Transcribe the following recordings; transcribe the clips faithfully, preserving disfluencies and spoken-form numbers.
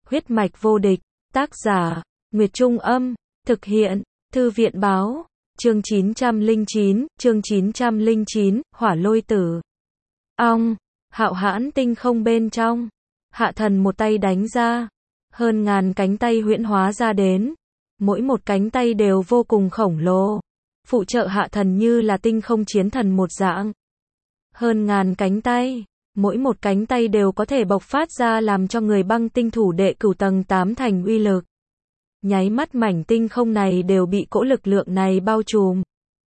Huyết mạch vô địch, tác giả, Nguyệt Trung Âm, thực hiện, Thư viện Báo, chương chín trăm lẻ chín, chương chín trăm lẻ chín, Hỏa Lôi Tử. Ong, hạo hãn tinh không bên trong, Hạ Thần một tay đánh ra, hơn ngàn cánh tay huyễn hóa ra đến, mỗi một cánh tay đều vô cùng khổng lồ, phụ trợ Hạ Thần như là tinh không chiến thần một dạng. Hơn ngàn cánh tay, mỗi một cánh tay đều có thể bộc phát ra làm cho người băng tinh thủ đệ cửu tầng tám thành uy lực. Nháy mắt mảnh tinh không này đều bị cỗ lực lượng này bao trùm.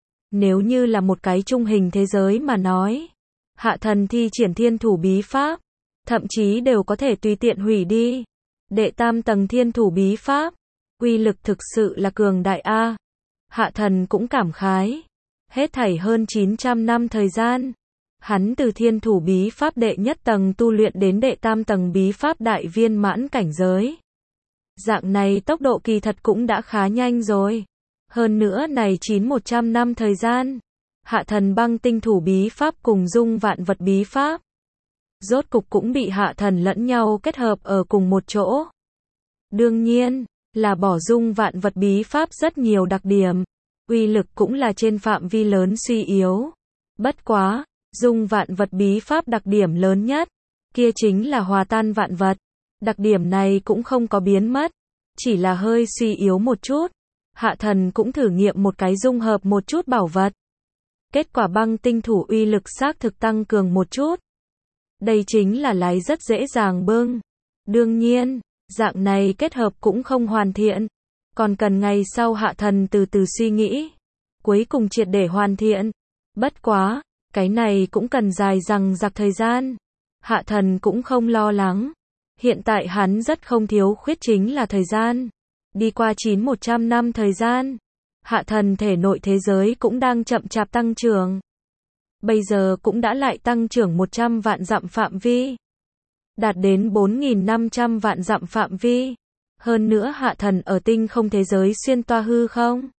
Nếu như là một cái trung hình thế giới mà nói, Hạ Thần thi triển thiên thủ bí pháp, thậm chí đều có thể tùy tiện hủy đi. Đệ tam tầng thiên thủ bí pháp, uy lực thực sự là cường đại a. Hạ Thần cũng cảm khái, hết thảy hơn chín trăm năm thời gian, hắn từ thiên thủ bí pháp đệ nhất tầng tu luyện đến đệ tam tầng bí pháp đại viên mãn cảnh giới. Dạng này tốc độ kỳ thật cũng đã khá nhanh rồi. Hơn nữa này chín một trăm năm thời gian, Hạ Thần băng tinh thủ bí pháp cùng dung vạn vật bí pháp, rốt cục cũng bị Hạ Thần lẫn nhau kết hợp ở cùng một chỗ. Đương nhiên, là bỏ dung vạn vật bí pháp rất nhiều đặc điểm, uy lực cũng là trên phạm vi lớn suy yếu. Bất quá, dung vạn vật bí pháp đặc điểm lớn nhất, kia chính là hòa tan vạn vật. Đặc điểm này cũng không có biến mất, chỉ là hơi suy yếu một chút. Hạ Thần cũng thử nghiệm một cái dung hợp một chút bảo vật. Kết quả băng tinh thủ uy lực xác thực tăng cường một chút. Đây chính là lái rất dễ dàng bưng. Đương nhiên, dạng này kết hợp cũng không hoàn thiện. Còn cần ngày sau Hạ Thần từ từ suy nghĩ. Cuối cùng triệt để hoàn thiện. Bất quá, cái này cũng cần dài dằng dặc thời gian. Hạ Thần cũng không lo lắng. Hiện tại hắn rất không thiếu khuyết chính là thời gian. Đi qua chín một trăm năm thời gian, Hạ Thần thể nội thế giới cũng đang chậm chạp tăng trưởng. Bây giờ cũng đã lại tăng trưởng một trăm vạn dặm phạm vi. Đạt đến bốn nghìn năm trăm vạn dặm phạm vi. Hơn nữa Hạ Thần ở tinh không thế giới xuyên toa hư không.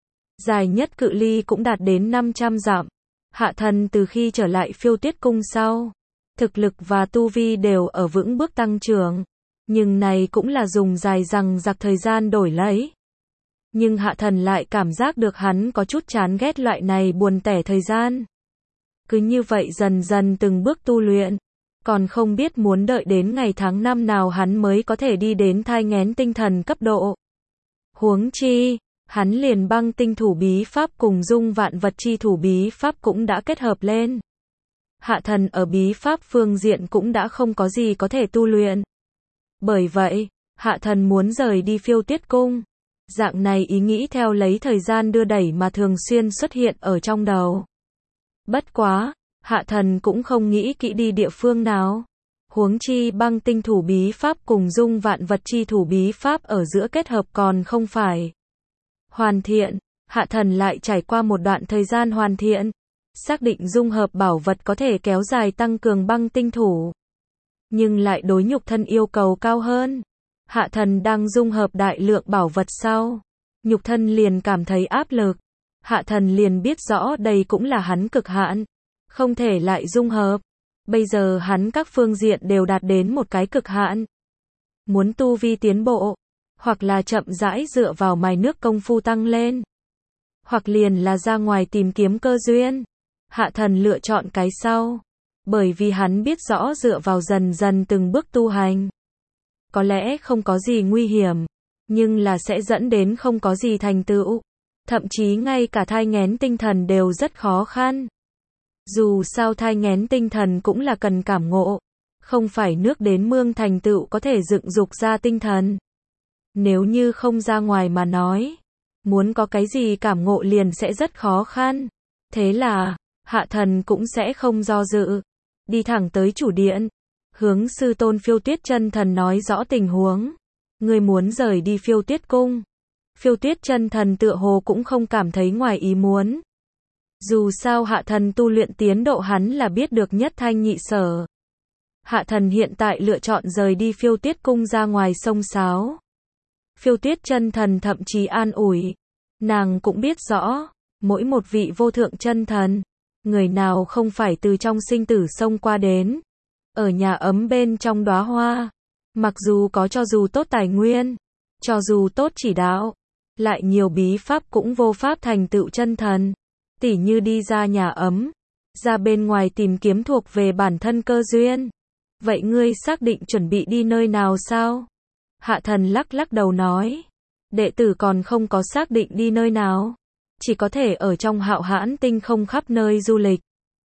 Dài nhất cự ly cũng đạt đến năm trăm dặm. Hạ Thần từ khi trở lại Phiêu Tuyết Cung sau, thực lực và tu vi đều ở vững bước tăng trưởng. Nhưng này cũng là dùng dài dằng dặc thời gian đổi lấy. Nhưng Hạ Thần lại cảm giác được hắn có chút chán ghét loại này buồn tẻ thời gian. Cứ như vậy dần dần từng bước tu luyện, còn không biết muốn đợi đến ngày tháng năm nào hắn mới có thể đi đến thai nghén tinh thần cấp độ. Huống chi, hắn liền băng tinh thủ bí pháp cùng dung vạn vật chi thủ bí pháp cũng đã kết hợp lên. Hạ Thần ở bí pháp phương diện cũng đã không có gì có thể tu luyện. Bởi vậy, Hạ Thần muốn rời đi Phiêu Tuyết Cung. Dạng này ý nghĩ theo lấy thời gian đưa đẩy mà thường xuyên xuất hiện ở trong đầu. Bất quá, Hạ Thần cũng không nghĩ kỹ đi địa phương nào. Huống chi băng tinh thủ bí pháp cùng dung vạn vật chi thủ bí pháp ở giữa kết hợp còn không phải hoàn thiện. Hạ Thần lại trải qua một đoạn thời gian hoàn thiện, xác định dung hợp bảo vật có thể kéo dài tăng cường băng tinh thủ, nhưng lại đối nhục thân yêu cầu cao hơn. Hạ Thần đang dung hợp đại lượng bảo vật sau, nhục thân liền cảm thấy áp lực. Hạ Thần liền biết rõ đây cũng là hắn cực hạn, không thể lại dung hợp. Bây giờ hắn các phương diện đều đạt đến một cái cực hạn. Muốn tu vi tiến bộ, hoặc là chậm rãi dựa vào mài nước công phu tăng lên, hoặc liền là ra ngoài tìm kiếm cơ duyên. Hạ Thần lựa chọn cái sau, bởi vì hắn biết rõ dựa vào dần dần từng bước tu hành, có lẽ không có gì nguy hiểm, nhưng là sẽ dẫn đến không có gì thành tựu. Thậm chí ngay cả thai nghén tinh thần đều rất khó khăn. Dù sao thai nghén tinh thần cũng là cần cảm ngộ, không phải nước đến mương thành tựu có thể dựng dục ra tinh thần. Nếu như không ra ngoài mà nói, muốn có cái gì cảm ngộ liền sẽ rất khó khăn. Thế là, Hạ Thần cũng sẽ không do dự, đi thẳng tới chủ điện, hướng sư tôn Phiêu Tuyết Chân Thần nói rõ tình huống. Người muốn rời đi Phiêu Tuyết Cung. Phiêu Tuyết Chân Thần tựa hồ cũng không cảm thấy ngoài ý muốn. Dù sao Hạ Thần tu luyện tiến độ hắn là biết được nhất thanh nhị sở. Hạ Thần hiện tại lựa chọn rời đi Phiêu Tuyết Cung ra ngoài sông sáo. Phiêu Tuyết Chân Thần thậm chí an ủi. Nàng cũng biết rõ, mỗi một vị vô thượng chân thần, người nào không phải từ trong sinh tử sông qua đến. Ở nhà ấm bên trong đóa hoa, Mặc dù có cho dù tốt tài nguyên, cho dù tốt chỉ đạo, lại nhiều bí pháp cũng vô pháp thành tựu chân thần. Tỉ như đi ra nhà ấm, ra bên ngoài tìm kiếm thuộc về bản thân cơ duyên. Vậy ngươi xác định chuẩn bị đi nơi nào sao? Hạ thần lắc lắc đầu nói. Đệ tử còn không có xác định đi nơi nào. Chỉ có thể ở trong Hạo Hãn Tinh không khắp nơi du lịch.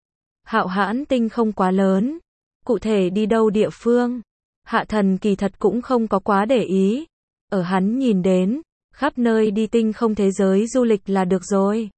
Hạo Hãn Tinh không quá lớn. Cụ thể đi đâu địa phương? Hạ thần kỳ thật cũng không có quá để ý. Ở hắn nhìn đến, khắp nơi đi tinh không thế giới du lịch là được rồi.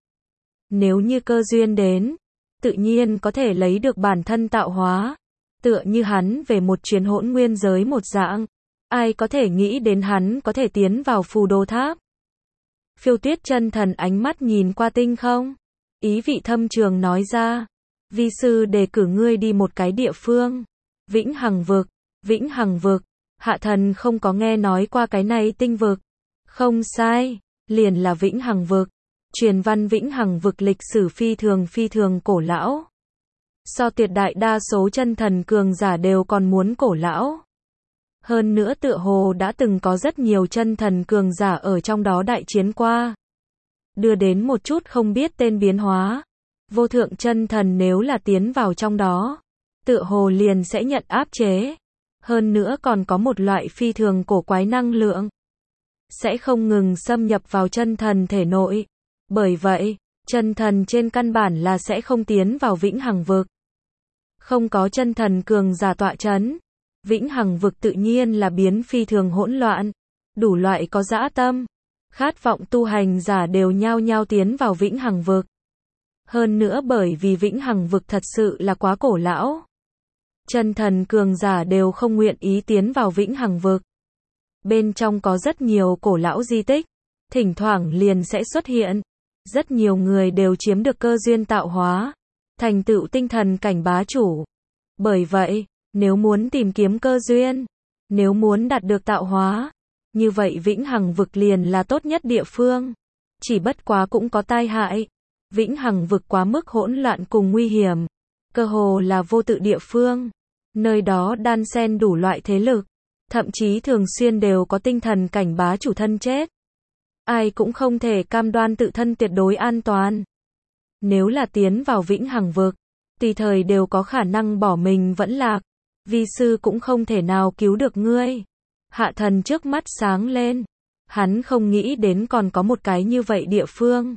Nếu như cơ duyên đến, tự nhiên có thể lấy được bản thân tạo hóa. Tựa như hắn về một chuyến hỗn nguyên giới một dạng. Ai có thể nghĩ đến hắn có thể tiến vào phù đồ tháp. Phiêu Tuyết chân thần ánh mắt nhìn qua tinh không. Ý vị thâm trường nói ra. Vi sư đề cử ngươi đi một cái địa phương. Vĩnh Hằng vực. Vĩnh Hằng vực. Hạ thần không có nghe nói qua cái này tinh vực. Không sai. Liền là Vĩnh Hằng vực. Truyền văn Vĩnh Hằng vực lịch sử phi thường phi thường cổ lão. So tuyệt đại đa số chân thần cường giả đều còn muốn cổ lão. Hơn nữa tựa hồ đã từng có rất nhiều chân thần cường giả ở trong đó đại chiến qua. Đưa đến một chút không biết tên biến hóa. Vô thượng chân thần nếu là tiến vào trong đó, tựa hồ liền sẽ nhận áp chế. Hơn nữa còn có một loại phi thường cổ quái năng lượng. Sẽ không ngừng xâm nhập vào chân thần thể nội. Bởi vậy, chân thần trên căn bản là sẽ không tiến vào Vĩnh Hằng vực. Không có chân thần cường giả tọa chấn. Vĩnh Hằng vực tự nhiên là biến phi thường hỗn loạn. Đủ loại có dã tâm, khát vọng tu hành giả đều nhao nhao tiến vào Vĩnh Hằng vực. Hơn nữa bởi vì Vĩnh Hằng vực thật sự là quá cổ lão. Chân thần cường giả đều không nguyện ý tiến vào Vĩnh Hằng vực. Bên trong có rất nhiều cổ lão di tích, thỉnh thoảng liền sẽ xuất hiện. Rất nhiều người đều chiếm được cơ duyên tạo hóa, thành tựu tinh thần cảnh bá chủ. Bởi vậy, nếu muốn tìm kiếm cơ duyên, nếu muốn đạt được tạo hóa, như vậy Vĩnh Hằng vực liền là tốt nhất địa phương. Chỉ bất quá cũng có tai hại. Vĩnh Hằng vực quá mức hỗn loạn cùng nguy hiểm, cơ hồ là vô tự địa phương. Nơi đó đan xen đủ loại thế lực, thậm chí thường xuyên đều có tinh thần cảnh bá chủ thân chết. Ai cũng không thể cam đoan tự thân tuyệt đối an toàn. Nếu là tiến vào Vĩnh Hằng vực, tùy thời đều có khả năng bỏ mình vẫn lạc. Vi sư cũng không thể nào cứu được ngươi. Hạ thần trước mắt sáng lên. Hắn không nghĩ đến còn có một cái như vậy địa phương.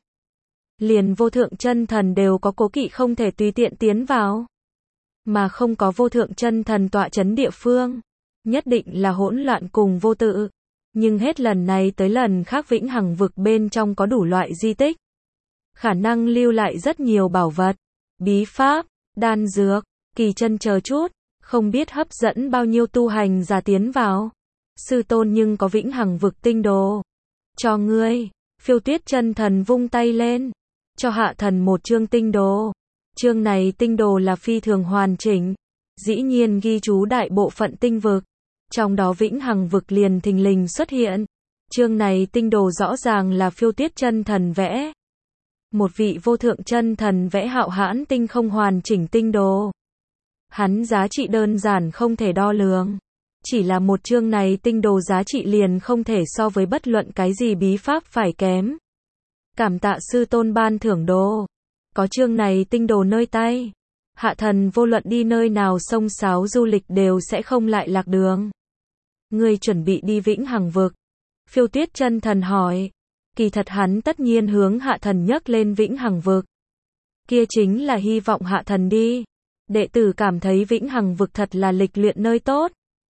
Liền vô thượng chân thần đều có cố kỵ không thể tùy tiện tiến vào. Mà không có vô thượng chân thần tọa chấn địa phương. Nhất định là hỗn loạn cùng vô tự. Nhưng hết lần này tới lần khác Vĩnh Hằng vực bên trong có đủ loại di tích. Khả năng lưu lại rất nhiều bảo vật, bí pháp, đan dược, kỳ chân chờ chút. Không biết hấp dẫn bao nhiêu tu hành giả tiến vào. Sư tôn nhưng có Vĩnh Hằng vực tinh đồ. Cho ngươi. Phiêu Tuyết chân thần vung tay lên. Cho hạ thần một chương tinh đồ. Chương này tinh đồ là phi thường hoàn chỉnh. Dĩ nhiên ghi chú đại bộ phận tinh vực. Trong đó Vĩnh Hằng vực liền thình lình xuất hiện. Chương này tinh đồ rõ ràng là Phiêu Tuyết chân thần vẽ. Một vị vô thượng chân thần vẽ Hạo Hãn Tinh không hoàn chỉnh tinh đồ. Hắn giá trị đơn giản không thể đo lường. Chỉ là một chương này tinh đồ giá trị liền không thể so với bất luận cái gì bí pháp phải kém. Cảm tạ sư tôn ban thưởng đồ. Có chương này tinh đồ nơi tay. Hạ thần vô luận đi nơi nào sông sáo du lịch đều sẽ không lại lạc đường. Ngươi chuẩn bị đi Vĩnh Hằng vực. Phiêu Tuyết chân thần hỏi. Kỳ thật hắn tất nhiên hướng hạ thần nhắc lên Vĩnh Hằng vực. Kia chính là hy vọng hạ thần đi. Đệ tử cảm thấy Vĩnh Hằng vực thật là lịch luyện nơi tốt.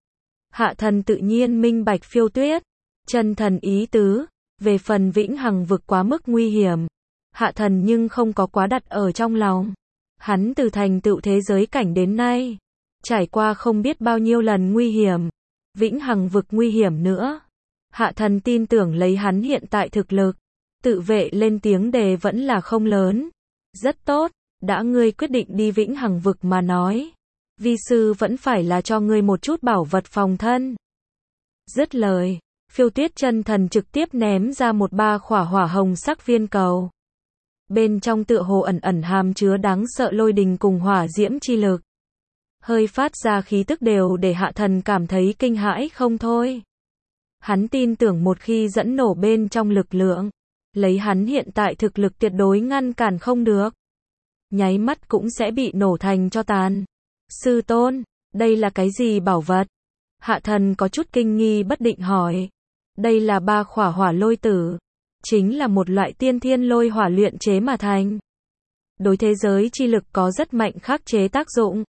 Hạ thần tự nhiên minh bạch Phiêu Tuyết chân thần ý tứ. Về phần Vĩnh Hằng vực quá mức nguy hiểm, hạ thần nhưng không có quá đặt ở trong lòng. Hắn từ thành tựu thế giới cảnh đến nay, trải qua không biết bao nhiêu lần nguy hiểm. Vĩnh Hằng vực nguy hiểm nữa. Hạ thần tin tưởng lấy hắn hiện tại thực lực, tự vệ lên tiếng đề vẫn là không lớn. Rất tốt, đã ngươi quyết định đi Vĩnh Hằng vực mà nói. Vi sư vẫn phải là cho ngươi một chút bảo vật phòng thân. Dứt lời, Phiêu Tuyết chân thần trực tiếp ném ra một ba khỏa hỏa hồng sắc viên cầu. Bên trong tựa hồ ẩn ẩn hàm chứa đáng sợ lôi đình cùng hỏa diễm chi lực. hơi phát ra khí tức đều để Hạ Thần cảm thấy kinh hãi không thôi. Hắn tin tưởng một khi dẫn nổ bên trong lực lượng, lấy hắn hiện tại thực lực tuyệt đối ngăn cản không được. Nháy mắt cũng sẽ bị nổ thành tro tàn. Sư tôn, đây là cái gì bảo vật? Hạ Thần có chút kinh nghi bất định hỏi. Đây là ba khỏa hỏa lôi tử. Chính là một loại tiên thiên lôi hỏa luyện chế mà thành. Đối thế giới chi lực có rất mạnh khắc chế tác dụng.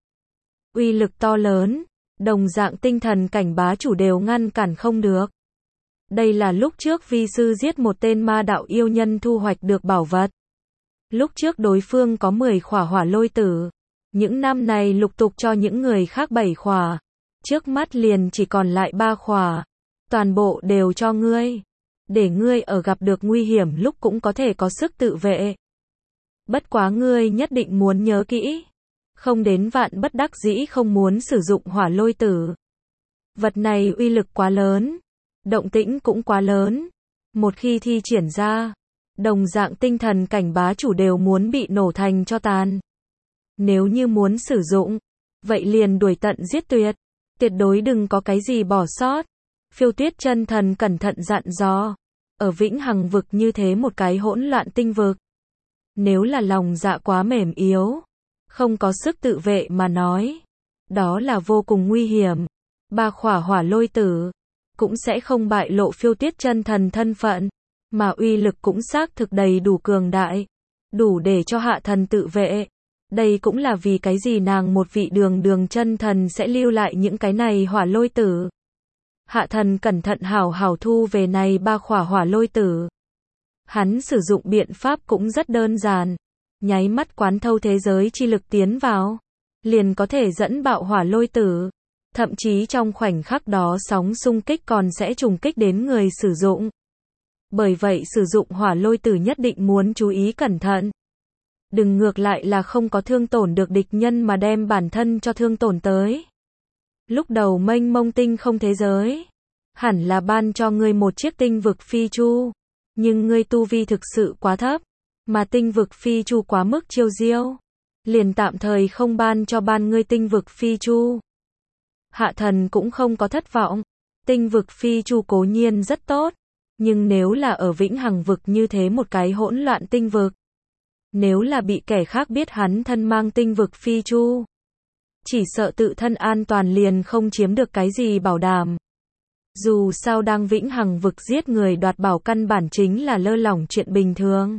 Uy lực to lớn, đồng dạng tinh thần cảnh bá chủ đều ngăn cản không được. Đây là lúc trước vi sư giết một tên ma đạo yêu nhân thu hoạch được bảo vật. Lúc trước đối phương có mười khỏa hỏa lôi tử. Những năm này lục tục cho những người khác bảy khỏa. Trước mắt liền chỉ còn lại ba khỏa. Toàn bộ đều cho ngươi. Để ngươi ở gặp được nguy hiểm lúc cũng có thể có sức tự vệ. Bất quá ngươi nhất định muốn nhớ kỹ. Không đến vạn bất đắc dĩ không muốn sử dụng hỏa lôi tử. Vật này uy lực quá lớn. Động tĩnh cũng quá lớn. Một khi thi triển ra, đồng dạng tinh thần cảnh bá chủ đều muốn bị nổ thành tro tàn. Nếu như muốn sử dụng, vậy liền đuổi tận giết tuyệt. Tuyệt đối đừng có cái gì bỏ sót. Phiêu Tuyết chân thần cẩn thận dặn dò. Ở vĩnh hằng vực như thế một cái hỗn loạn tinh vực. Nếu là lòng dạ quá mềm yếu, không có sức tự vệ mà nói, đó là vô cùng nguy hiểm. Ba khỏa hỏa lôi tử cũng sẽ không bại lộ Phiêu Tuyết chân thần thân phận, mà uy lực cũng xác thực đầy đủ cường đại, đủ để cho Hạ Thần tự vệ. Đây cũng là vì cái gì nàng một vị đường đường chân thần sẽ lưu lại những cái này hỏa lôi tử. Hạ Thần cẩn thận hảo hảo thu về này ba khỏa hỏa lôi tử. Hắn sử dụng biện pháp cũng rất đơn giản, nháy mắt quán thâu thế giới chi lực tiến vào, liền có thể dẫn bạo hỏa lôi tử. Thậm chí trong khoảnh khắc đó sóng xung kích còn sẽ trùng kích đến người sử dụng. Bởi vậy sử dụng hỏa lôi tử nhất định muốn chú ý cẩn thận. Đừng ngược lại là không có thương tổn được địch nhân mà đem bản thân cho thương tổn tới. Lúc đầu mênh mông tinh không thế giới, hẳn là ban cho ngươi một chiếc tinh vực phi chu. Nhưng ngươi tu vi thực sự quá thấp, mà tinh vực phi chu quá mức chiêu diêu. Liền tạm thời không ban cho ban ngươi tinh vực phi chu. Hạ Thần cũng không có thất vọng. Tinh vực phi chu cố nhiên rất tốt. Nhưng nếu là ở vĩnh hằng vực như thế một cái hỗn loạn tinh vực. Nếu là bị kẻ khác biết hắn thân mang tinh vực phi chu. Chỉ sợ tự thân an toàn liền không chiếm được cái gì bảo đảm. Dù sao đang vĩnh hằng vực giết người đoạt bảo căn bản chính là lơ lỏng chuyện bình thường.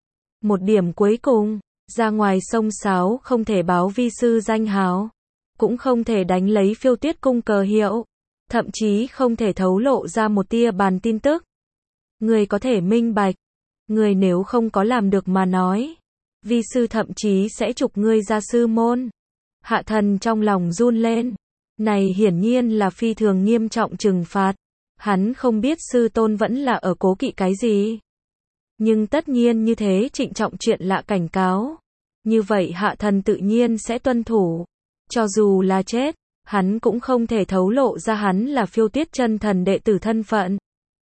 Một điểm cuối cùng, ra ngoài sông sáo không thể báo vi sư danh hào. Cũng không thể đánh lấy Phiêu Tuyết cung cờ hiệu. Thậm chí không thể thấu lộ ra một tia bàn tin tức. Người có thể minh bạch. Người nếu không có làm được mà nói. Vi sư thậm chí sẽ trục ngươi ra sư môn. Hạ Thần trong lòng run lên. Này hiển nhiên là phi thường nghiêm trọng trừng phạt. Hắn không biết sư tôn vẫn là ở cố kỵ cái gì. Nhưng tất nhiên như thế trịnh trọng chuyện lạ cảnh cáo. Như vậy Hạ Thần tự nhiên sẽ tuân thủ. Cho dù là chết, hắn cũng không thể thấu lộ ra hắn là Phiêu Tuyết chân thần đệ tử thân phận.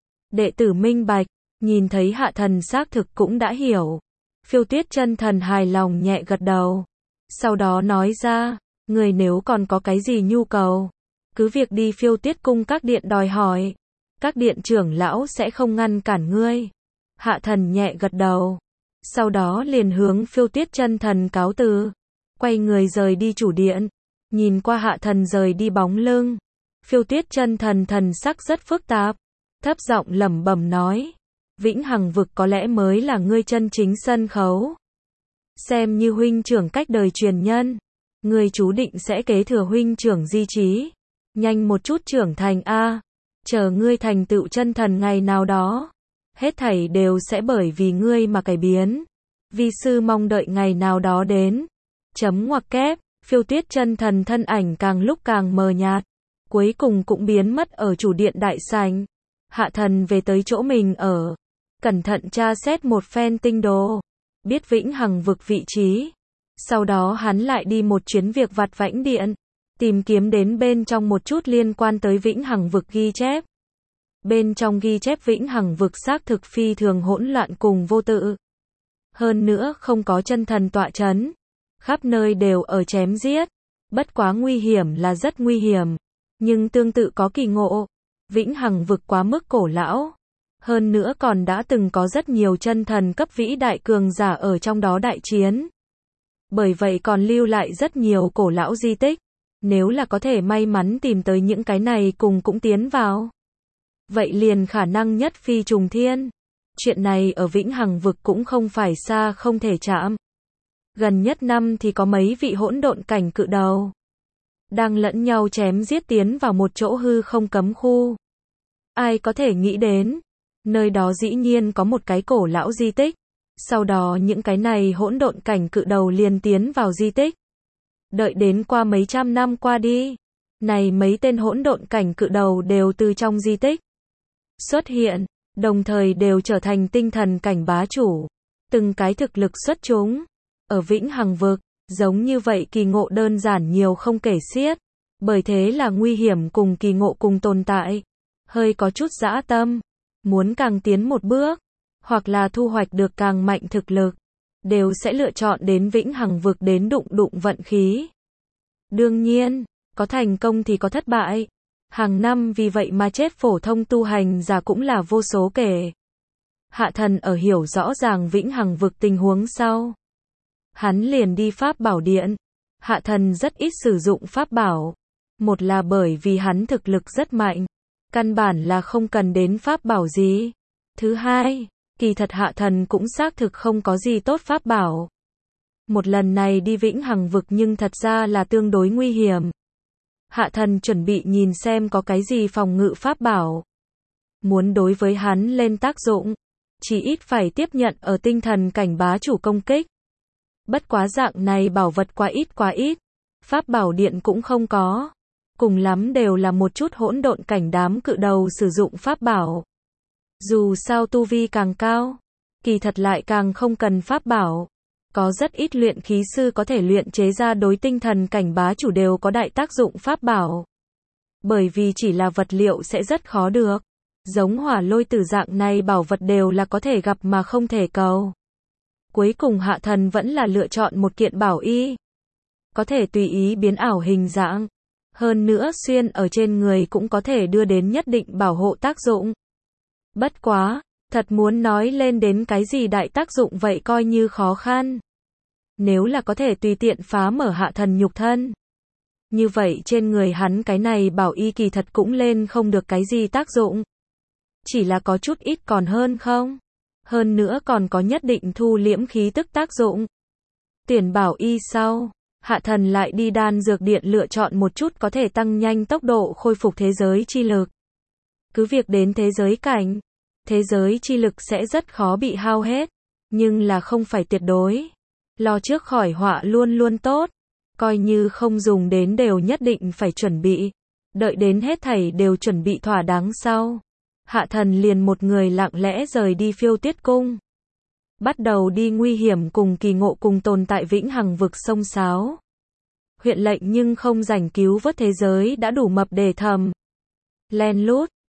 Đệ tử minh bạch, nhìn thấy Hạ Thần xác thực cũng đã hiểu. Phiêu Tuyết chân thần hài lòng nhẹ gật đầu. Sau đó nói ra, người nếu còn có cái gì nhu cầu, cứ việc đi Phiêu Tuyết cung các điện đòi hỏi. Các điện trưởng lão sẽ không ngăn cản ngươi. Hạ Thần nhẹ gật đầu. Sau đó liền hướng Phiêu Tuyết chân thần cáo từ. Quay người rời đi chủ điện. Nhìn qua Hạ Thần rời đi bóng lưng. Phiêu Tuyết chân thần thần sắc rất phức tạp. Thấp giọng lẩm bẩm nói. Vĩnh hằng vực có lẽ mới là ngươi chân chính sân khấu. Xem như huynh trưởng cách đời truyền nhân. Ngươi chú định sẽ kế thừa huynh trưởng di chí. Nhanh một chút trưởng thành a. Chờ ngươi thành tựu chân thần ngày nào đó. Hết thảy đều sẽ bởi vì ngươi mà cải biến. Vi sư mong đợi ngày nào đó đến. Chấm ngoặc kép. Phiêu Tuyết chân thần thân ảnh càng lúc càng mờ nhạt. Cuối cùng cũng biến mất ở chủ điện đại sảnh. Hạ Thần về tới chỗ mình ở. Cẩn thận tra xét một phen tinh đồ. Biết vĩnh hằng vực vị trí. Sau đó hắn lại đi một chuyến việc vặt vãnh điện. Tìm kiếm đến bên trong một chút liên quan tới vĩnh hằng vực ghi chép. Bên trong ghi chép vĩnh hằng vực xác thực phi thường hỗn loạn cùng vô tự. Hơn nữa không có chân thần tọa chấn. Khắp nơi đều ở chém giết. Bất quá nguy hiểm là rất nguy hiểm, nhưng tương tự có kỳ ngộ. Vĩnh Hằng vực quá mức cổ lão, hơn nữa còn đã từng có rất nhiều chân thần cấp vĩ đại cường giả ở trong đó đại chiến. Bởi vậy còn lưu lại rất nhiều cổ lão di tích. Nếu là có thể may mắn tìm tới những cái này cùng cũng tiến vào, vậy liền khả năng nhất phi trùng thiên. Chuyện này ở Vĩnh Hằng vực cũng không phải xa không thể chạm. Gần nhất năm thì có mấy vị hỗn độn cảnh cự đầu đang lẫn nhau chém giết tiến vào một chỗ hư không cấm khu. Ai có thể nghĩ đến, nơi đó dĩ nhiên có một cái cổ lão di tích. Sau đó những cái này hỗn độn cảnh cự đầu liền tiến vào di tích. Đợi đến qua mấy trăm năm qua đi, này mấy tên hỗn độn cảnh cự đầu đều từ trong di tích xuất hiện, đồng thời đều trở thành tinh thần cảnh bá chủ. Từng cái thực lực xuất chúng. Ở Vĩnh Hằng vực, giống như vậy kỳ ngộ đơn giản nhiều không kể xiết. Bởi thế là nguy hiểm cùng kỳ ngộ cùng tồn tại. Hơi có chút dã tâm. Muốn càng tiến một bước, hoặc là thu hoạch được càng mạnh thực lực, đều sẽ lựa chọn đến Vĩnh Hằng vực đến đụng đụng vận khí. Đương nhiên, có thành công thì có thất bại. Hàng năm vì vậy mà chết phổ thông tu hành giả cũng là vô số kể. Hạ Thần ở hiểu rõ ràng Vĩnh Hằng vực tình huống sau, hắn liền đi Pháp Bảo Điện. Hạ Thần rất ít sử dụng Pháp Bảo. Một là bởi vì hắn thực lực rất mạnh, căn bản là không cần đến Pháp Bảo gì. Thứ hai, kỳ thật Hạ Thần cũng xác thực không có gì tốt Pháp Bảo. Một lần này đi Vĩnh Hằng vực nhưng thật ra là tương đối nguy hiểm. Hạ Thần chuẩn bị nhìn xem có cái gì phòng ngự Pháp Bảo. Muốn đối với hắn lên tác dụng, chỉ ít phải tiếp nhận ở tinh thần cảnh bá chủ công kích. Bất quá dạng này bảo vật quá ít quá ít. Pháp Bảo Điện cũng không có. Cùng lắm đều là một chút hỗn độn cảnh đám cự đầu sử dụng Pháp Bảo. Dù sao tu vi càng cao, kỳ thật lại càng không cần Pháp Bảo. Có rất ít luyện khí sư có thể luyện chế ra đối tinh thần cảnh bá chủ đều có đại tác dụng Pháp Bảo. Bởi vì chỉ là vật liệu sẽ rất khó được. Giống hỏa lôi tử dạng này bảo vật đều là có thể gặp mà không thể cầu. Cuối cùng Hạ Thần vẫn là lựa chọn một kiện bảo y. Có thể tùy ý biến ảo hình dạng. Hơn nữa xuyên ở trên người cũng có thể đưa đến nhất định bảo hộ tác dụng. Bất quá, thật muốn nói lên đến cái gì đại tác dụng vậy coi như khó khăn. Nếu là có thể tùy tiện phá mở Hạ Thần nhục thân, như vậy trên người hắn cái này bảo y kỳ thật cũng lên không được cái gì tác dụng. Chỉ là có chút ít còn hơn không? Hơn nữa còn có nhất định thu liễm khí tức tác dụng. Tuyển bảo y sau, Hạ Thần lại đi đan dược điện lựa chọn một chút có thể tăng nhanh tốc độ khôi phục thế giới chi lực. Cứ việc đến thế giới cảnh, thế giới chi lực sẽ rất khó bị hao hết, nhưng là không phải tuyệt đối. Lo trước khỏi họa luôn luôn tốt, coi như không dùng đến đều nhất định phải chuẩn bị. Đợi đến hết thảy đều chuẩn bị thỏa đáng sau, Hạ Thần liền một người lặng lẽ rời đi Phiêu Tuyết Cung. Bắt đầu đi nguy hiểm cùng kỳ ngộ cùng tồn tại Vĩnh Hằng vực sông sáo. Huyện lệnh nhưng không rảnh cứu vớt thế giới đã đủ mập để thầm. Len lút,